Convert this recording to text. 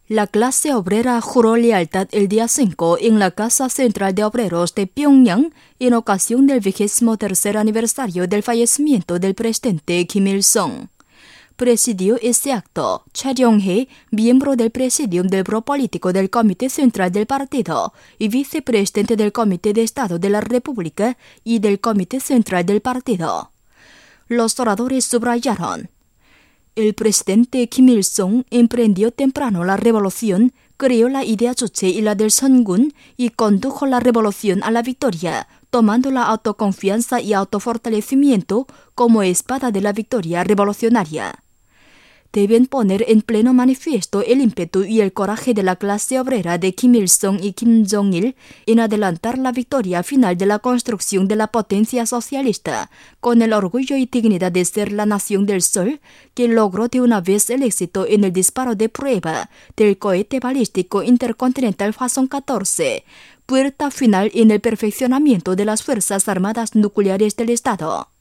La clase obrera juró lealtad el día 5 en la Casa Central de Obreros de Pyongyang en ocasión del 23º aniversario del fallecimiento del presidente Kim Il-sung. Presidió este acto Cha Ryong-hee, miembro del presidium del Buró Político del Comité Central del Partido y vicepresidente del Comité de Estado de la República y del Comité Central del Partido. Los oradores subrayaron: el presidente Kim Il-sung emprendió temprano la revolución, creó la idea Juche y la del Songun y condujo la revolución a la victoria, tomando la autoconfianza y autofortalecimiento como espada de la victoria revolucionaria. Deben poner en pleno manifiesto el ímpetu y el coraje de la clase obrera de Kim Il-sung y Kim Jong-il en adelantar la victoria final de la construcción de la potencia socialista, con el orgullo y dignidad de ser la nación del sol, que logró de una vez el éxito en el disparo de prueba del cohete balístico intercontinental Hwasong 14, puerta final en el perfeccionamiento de las Fuerzas Armadas Nucleares del Estado.